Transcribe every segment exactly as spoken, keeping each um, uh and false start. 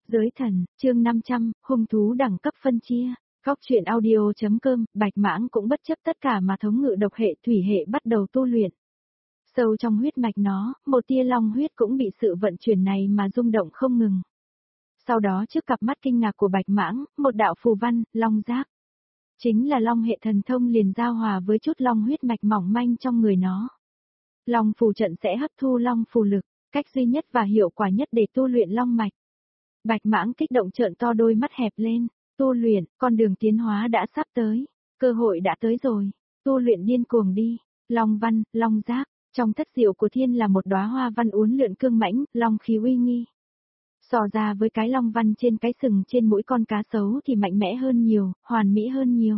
Giới thần, chương năm trăm, hung thú đẳng cấp phân chia. Góc truyện audio.com, Bạch Mãng cũng bất chấp tất cả mà thống ngự độc hệ thủy hệ bắt đầu tu luyện. Sâu trong huyết mạch nó, một tia long huyết cũng bị sự vận chuyển này mà rung động không ngừng. Sau đó trước cặp mắt kinh ngạc của Bạch Mãng, một đạo phù văn, long giác. Chính là long hệ thần thông liền giao hòa với chút long huyết mạch mỏng manh trong người nó. Long phù trận sẽ hấp thu long phù lực, cách duy nhất và hiệu quả nhất để tu luyện long mạch. Bạch Mãng kích động trợn to đôi mắt hẹp lên, tu luyện, con đường tiến hóa đã sắp tới, cơ hội đã tới rồi, tu luyện điên cuồng đi, long văn, long giác, trong thất diệu của thiên là một đóa hoa văn uốn lượn cương mãnh, long khí uy nghi. So ra với cái long văn trên cái sừng trên mũi con cá sấu thì mạnh mẽ hơn nhiều, hoàn mỹ hơn nhiều.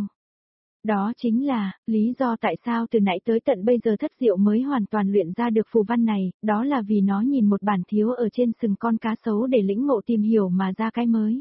Đó chính là, lý do tại sao từ nãy tới tận bây giờ thất diệu mới hoàn toàn luyện ra được phù văn này, đó là vì nó nhìn một bản thiếu ở trên sừng con cá sấu để lĩnh ngộ tìm hiểu mà ra cái mới.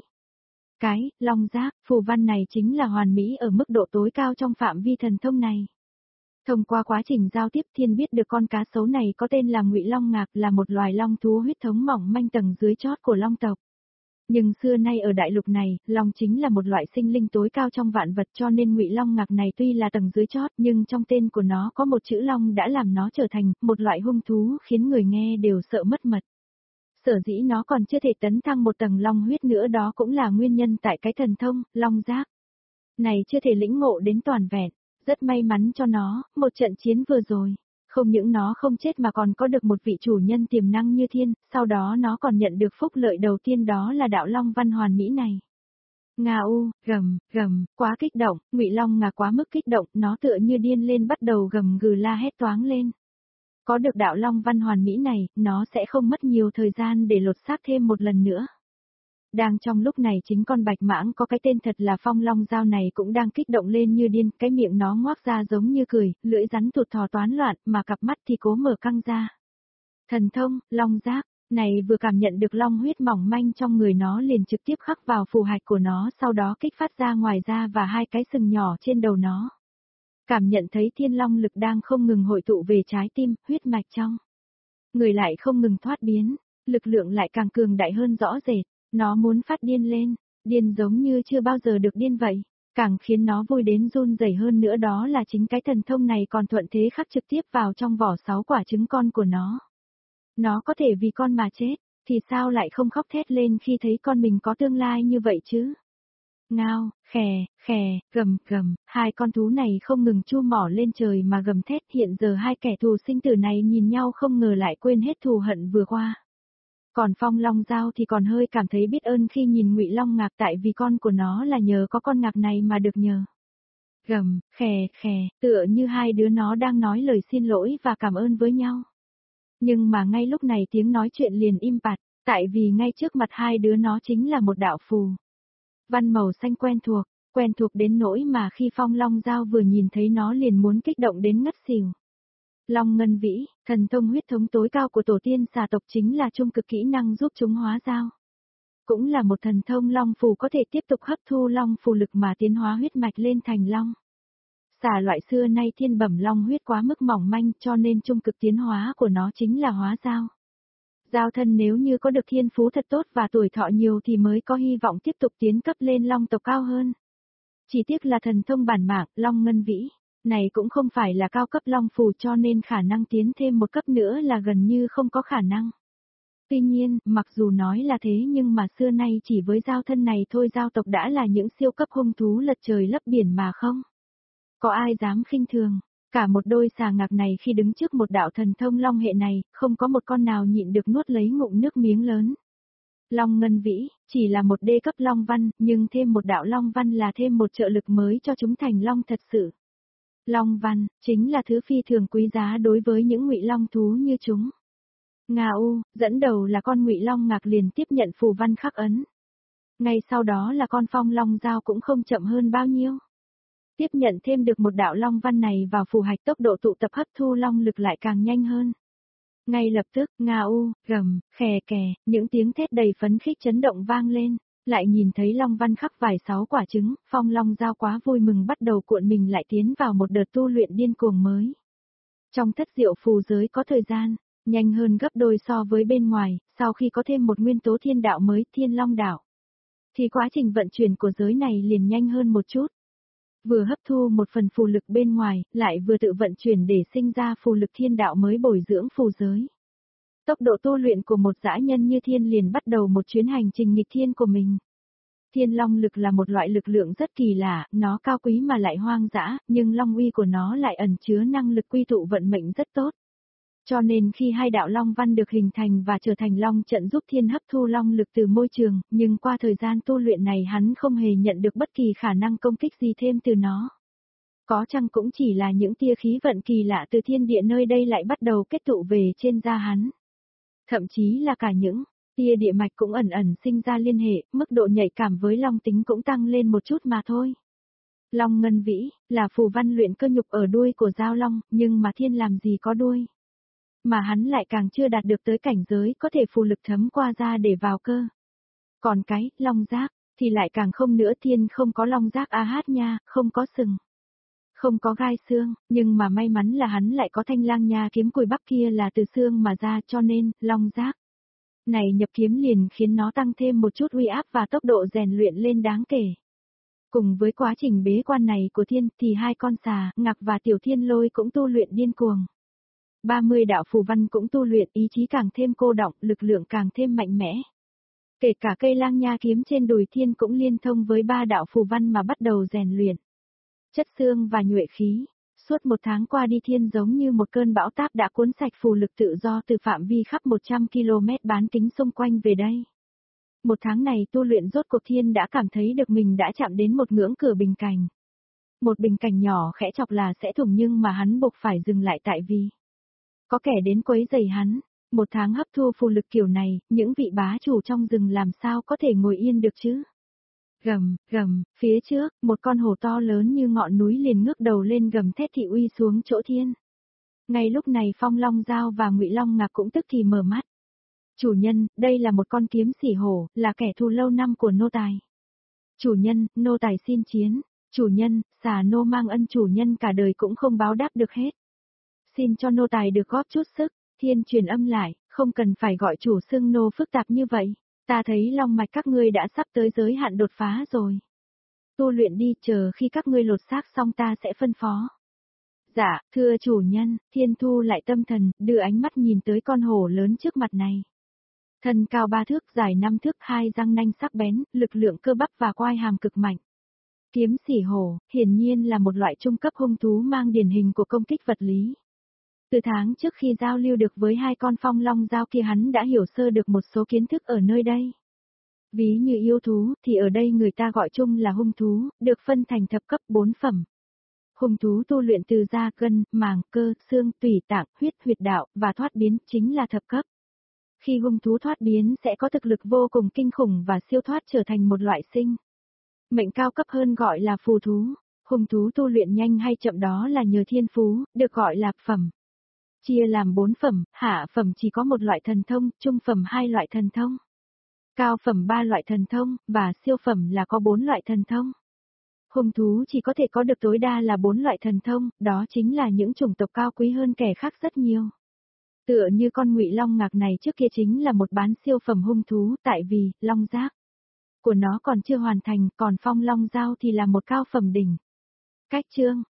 Cái, long giác, phù văn này chính là hoàn mỹ ở mức độ tối cao trong phạm vi thần thông này. Thông qua quá trình giao tiếp thiên biết được con cá sấu này có tên là Ngụy Long Ngạc, là một loài long thú huyết thống mỏng manh tầng dưới chót của long tộc. Nhưng xưa nay ở đại lục này, long chính là một loại sinh linh tối cao trong vạn vật, cho nên Ngụy Long Ngạc này tuy là tầng dưới chót nhưng trong tên của nó có một chữ long đã làm nó trở thành một loại hung thú khiến người nghe đều sợ mất mật. Sở dĩ nó còn chưa thể tấn thăng một tầng long huyết nữa, đó cũng là nguyên nhân tại cái thần thông, long giác này chưa thể lĩnh ngộ đến toàn vẹn. Rất may mắn cho nó, một trận chiến vừa rồi, không những nó không chết mà còn có được một vị chủ nhân tiềm năng như thiên, sau đó nó còn nhận được phúc lợi đầu tiên, đó là đạo long văn hoàn mỹ này. Nga u, gầm, gầm, quá kích động, Ngụy Long Ngà quá mức kích động, nó tựa như điên lên bắt đầu gầm gừ la hét toáng lên. Có được đạo long văn hoàn mỹ này, nó sẽ không mất nhiều thời gian để lột xác thêm một lần nữa. Đang trong lúc này chính con Bạch Mãng có cái tên thật là Phong Long Dao này cũng đang kích động lên như điên, cái miệng nó ngoác ra giống như cười, lưỡi rắn thụt thò toán loạn, mà cặp mắt thì cố mở căng ra. Thần thông, long giác, này vừa cảm nhận được long huyết mỏng manh trong người nó liền trực tiếp khắc vào phù hạch của nó, sau đó kích phát ra ngoài da và hai cái sừng nhỏ trên đầu nó. Cảm nhận thấy thiên long lực đang không ngừng hội tụ về trái tim, huyết mạch trong người lại không ngừng thoát biến, lực lượng lại càng cường đại hơn rõ rệt. Nó muốn phát điên lên, điên giống như chưa bao giờ được điên vậy, càng khiến nó vui đến run rẩy hơn nữa đó là chính cái thần thông này còn thuận thế khắc trực tiếp vào trong vỏ sáu quả trứng con của nó. Nó có thể vì con mà chết, thì sao lại không khóc thét lên khi thấy con mình có tương lai như vậy chứ? Ngao, khè, khè, gầm, gầm, hai con thú này không ngừng chu mỏ lên trời mà gầm thét, hiện giờ hai kẻ thù sinh tử này nhìn nhau không ngờ lại quên hết thù hận vừa qua. Còn Phong Long Dao thì còn hơi cảm thấy biết ơn khi nhìn Ngụy Long Ngạc, tại vì con của nó là nhờ có con ngạc này mà được nhờ. Gầm, khè, khè, tựa như hai đứa nó đang nói lời xin lỗi và cảm ơn với nhau. Nhưng mà ngay lúc này tiếng nói chuyện liền im bặt, tại vì ngay trước mặt hai đứa nó chính là một đạo phù văn màu xanh quen thuộc, quen thuộc đến nỗi mà khi Phong Long Dao vừa nhìn thấy nó liền muốn kích động đến ngất xỉu. Long Ngân Vĩ, thần thông huyết thống tối cao của tổ tiên xà tộc, chính là trung cực kỹ năng giúp chúng hóa dao. Cũng là một thần thông long phù có thể tiếp tục hấp thu long phù lực mà tiến hóa huyết mạch lên thành long. Xà loại xưa nay thiên bẩm long huyết quá mức mỏng manh, cho nên trung cực tiến hóa của nó chính là hóa dao. Dao thân nếu như có được thiên phú thật tốt và tuổi thọ nhiều thì mới có hy vọng tiếp tục tiến cấp lên long tộc cao hơn. Chỉ tiếc là thần thông bản mạng, Long Ngân Vĩ này cũng không phải là cao cấp long phù, cho nên khả năng tiến thêm một cấp nữa là gần như không có khả năng. Tuy nhiên, mặc dù nói là thế nhưng mà xưa nay chỉ với giao thân này thôi giao tộc đã là những siêu cấp hung thú lật trời lấp biển mà không có ai dám khinh thường. Cả một đôi xà ngạc này khi đứng trước một đạo thần thông long hệ này, không có một con nào nhịn được nuốt lấy ngụm nước miếng lớn. Long Ngân Vĩ, chỉ là một đê cấp long văn, nhưng thêm một đạo long văn là thêm một trợ lực mới cho chúng thành long thật sự. Long văn, chính là thứ phi thường quý giá đối với những Ngụy Long thú như chúng. Nga u, dẫn đầu là con Ngụy Long Ngạc liền tiếp nhận phù văn khắc ấn. Ngay sau đó là con Phong Long Dao cũng không chậm hơn bao nhiêu. Tiếp nhận thêm được một đạo long văn này vào phù hạch, tốc độ tụ tập hấp thu long lực lại càng nhanh hơn. Ngay lập tức, Nga u, gầm, khè kè, những tiếng thét đầy phấn khích chấn động vang lên. Lại nhìn thấy long văn khắc vài sáu quả trứng, Phong Long Dao quá vui mừng bắt đầu cuộn mình lại tiến vào một đợt tu luyện điên cuồng mới. Trong thất diệu phù giới có thời gian, Nhanh hơn gấp đôi so với bên ngoài, sau khi có thêm một nguyên tố thiên đạo mới, thiên long đạo. Thì quá trình vận chuyển của giới này liền nhanh hơn một chút. Vừa hấp thu một phần phù lực bên ngoài, lại vừa tự vận chuyển để sinh ra phù lực thiên đạo mới bồi dưỡng phù giới. Tốc độ tu luyện của một dã nhân như thiên liền bắt đầu một chuyến hành trình nghịch thiên của mình. Thiên long lực là một loại lực lượng rất kỳ lạ, nó cao quý mà lại hoang dã, nhưng long uy của nó lại ẩn chứa năng lực quy tụ vận mệnh rất tốt. Cho nên khi hai đạo long văn được hình thành và trở thành long trận giúp thiên hấp thu long lực từ môi trường, nhưng qua thời gian tu luyện này hắn không hề nhận được bất kỳ khả năng công kích gì thêm từ nó. Có chăng cũng chỉ là những tia khí vận kỳ lạ từ thiên địa nơi đây lại bắt đầu kết tụ về trên da hắn. Thậm chí là cả những tia địa mạch cũng ẩn ẩn sinh ra liên hệ, mức độ nhạy cảm với long tính cũng tăng lên một chút mà thôi. Long ngân vĩ, là phù văn luyện cơ nhục ở đuôi của giao long, nhưng mà thiên làm gì có đuôi. Mà hắn lại càng chưa đạt được tới cảnh giới có thể phù lực thấm qua da để vào cơ. Còn cái, long giác, thì lại càng không nữa, thiên không có long giác a hát nha, không có sừng. Không có gai xương, nhưng mà may mắn là hắn lại có thanh lang nha kiếm cùi bắp kia là từ xương mà ra, cho nên, long giác này nhập kiếm liền khiến nó tăng thêm một chút uy áp và tốc độ rèn luyện lên đáng kể. Cùng với quá trình bế quan này của thiên thì hai con xà, ngạc và tiểu thiên lôi cũng tu luyện điên cuồng. ba mươi đạo phù văn cũng tu luyện, ý chí càng thêm cô đọng, lực lượng càng thêm mạnh mẽ. Kể cả cây lang nha kiếm trên đùi thiên cũng liên thông với ba đạo phù văn mà bắt đầu rèn luyện. Chất xương và nhuệ khí. Suốt một tháng qua đi thiên giống như một cơn bão táp đã cuốn sạch phù lực tự do từ phạm vi khắp một trăm ki lô mét bán kính xung quanh về đây. Một tháng này tu luyện rốt cuộc thiên đã cảm thấy được mình đã chạm đến một ngưỡng cửa bình cảnh. Một bình cảnh nhỏ khẽ chọc là sẽ thủng nhưng mà hắn buộc phải dừng lại tại vì có kẻ đến quấy rầy hắn. Một tháng hấp thu phù lực kiểu này, những vị bá chủ trong rừng làm sao có thể ngồi yên được chứ? Gầm, gầm, phía trước, một con hổ to lớn như ngọn núi liền ngước đầu lên gầm thét thị uy xuống chỗ thiên. Ngay lúc này Phong Long Giao và Ngụy Long Ngạc cũng tức thì mở mắt. Chủ nhân, đây là một con kiếm sỉ hổ, là kẻ thù lâu năm của nô tài. Chủ nhân, nô tài xin chiến. Chủ nhân, xà nô mang ân chủ nhân cả đời cũng không báo đáp được hết. Xin cho nô tài được góp chút sức. Thiên truyền âm lại, không cần phải gọi chủ xưng nô phức tạp như vậy. Ta thấy long mạch các ngươi đã sắp tới giới hạn đột phá rồi. Tu luyện đi, chờ khi các ngươi lột xác xong ta sẽ phân phó. Dạ, thưa chủ nhân, thiên thu lại tâm thần, đưa ánh mắt nhìn tới con hổ lớn trước mặt này. Thân cao ba thước, dài năm thước, hai răng nanh sắc bén, lực lượng cơ bắp và quai hàm cực mạnh. Kiếm sỉ hổ, hiển nhiên là một loại trung cấp hung thú mang điển hình của công kích vật lý. Từ tháng trước khi giao lưu được với hai con phong long giao kia hắn đã hiểu sơ được một số kiến thức ở nơi đây. Ví như yêu thú thì ở đây người ta gọi chung là hung thú, được phân thành thập cấp bốn phẩm. Hung thú tu luyện từ da, gân, màng, cơ, xương, tủy tạng, huyết, huyệt đạo và thoát biến chính là thập cấp. Khi hung thú thoát biến sẽ có thực lực vô cùng kinh khủng và siêu thoát trở thành một loại sinh mệnh cao cấp hơn gọi là phù thú. Hung thú tu luyện nhanh hay chậm đó là nhờ thiên phú, được gọi là phẩm. Chia làm bốn phẩm, hạ phẩm chỉ có một loại thần thông, trung phẩm hai loại thần thông, cao phẩm ba loại thần thông, và siêu phẩm là có bốn loại thần thông. Hung thú chỉ có thể có được tối đa là bốn loại thần thông, đó chính là những chủng tộc cao quý hơn kẻ khác rất nhiều. Tựa như con Ngụy Long Ngạc này trước kia chính là một bán siêu phẩm hung thú, tại vì long giác của nó còn chưa hoàn thành, còn Phong Long Giao thì là một cao phẩm đỉnh. Cách chương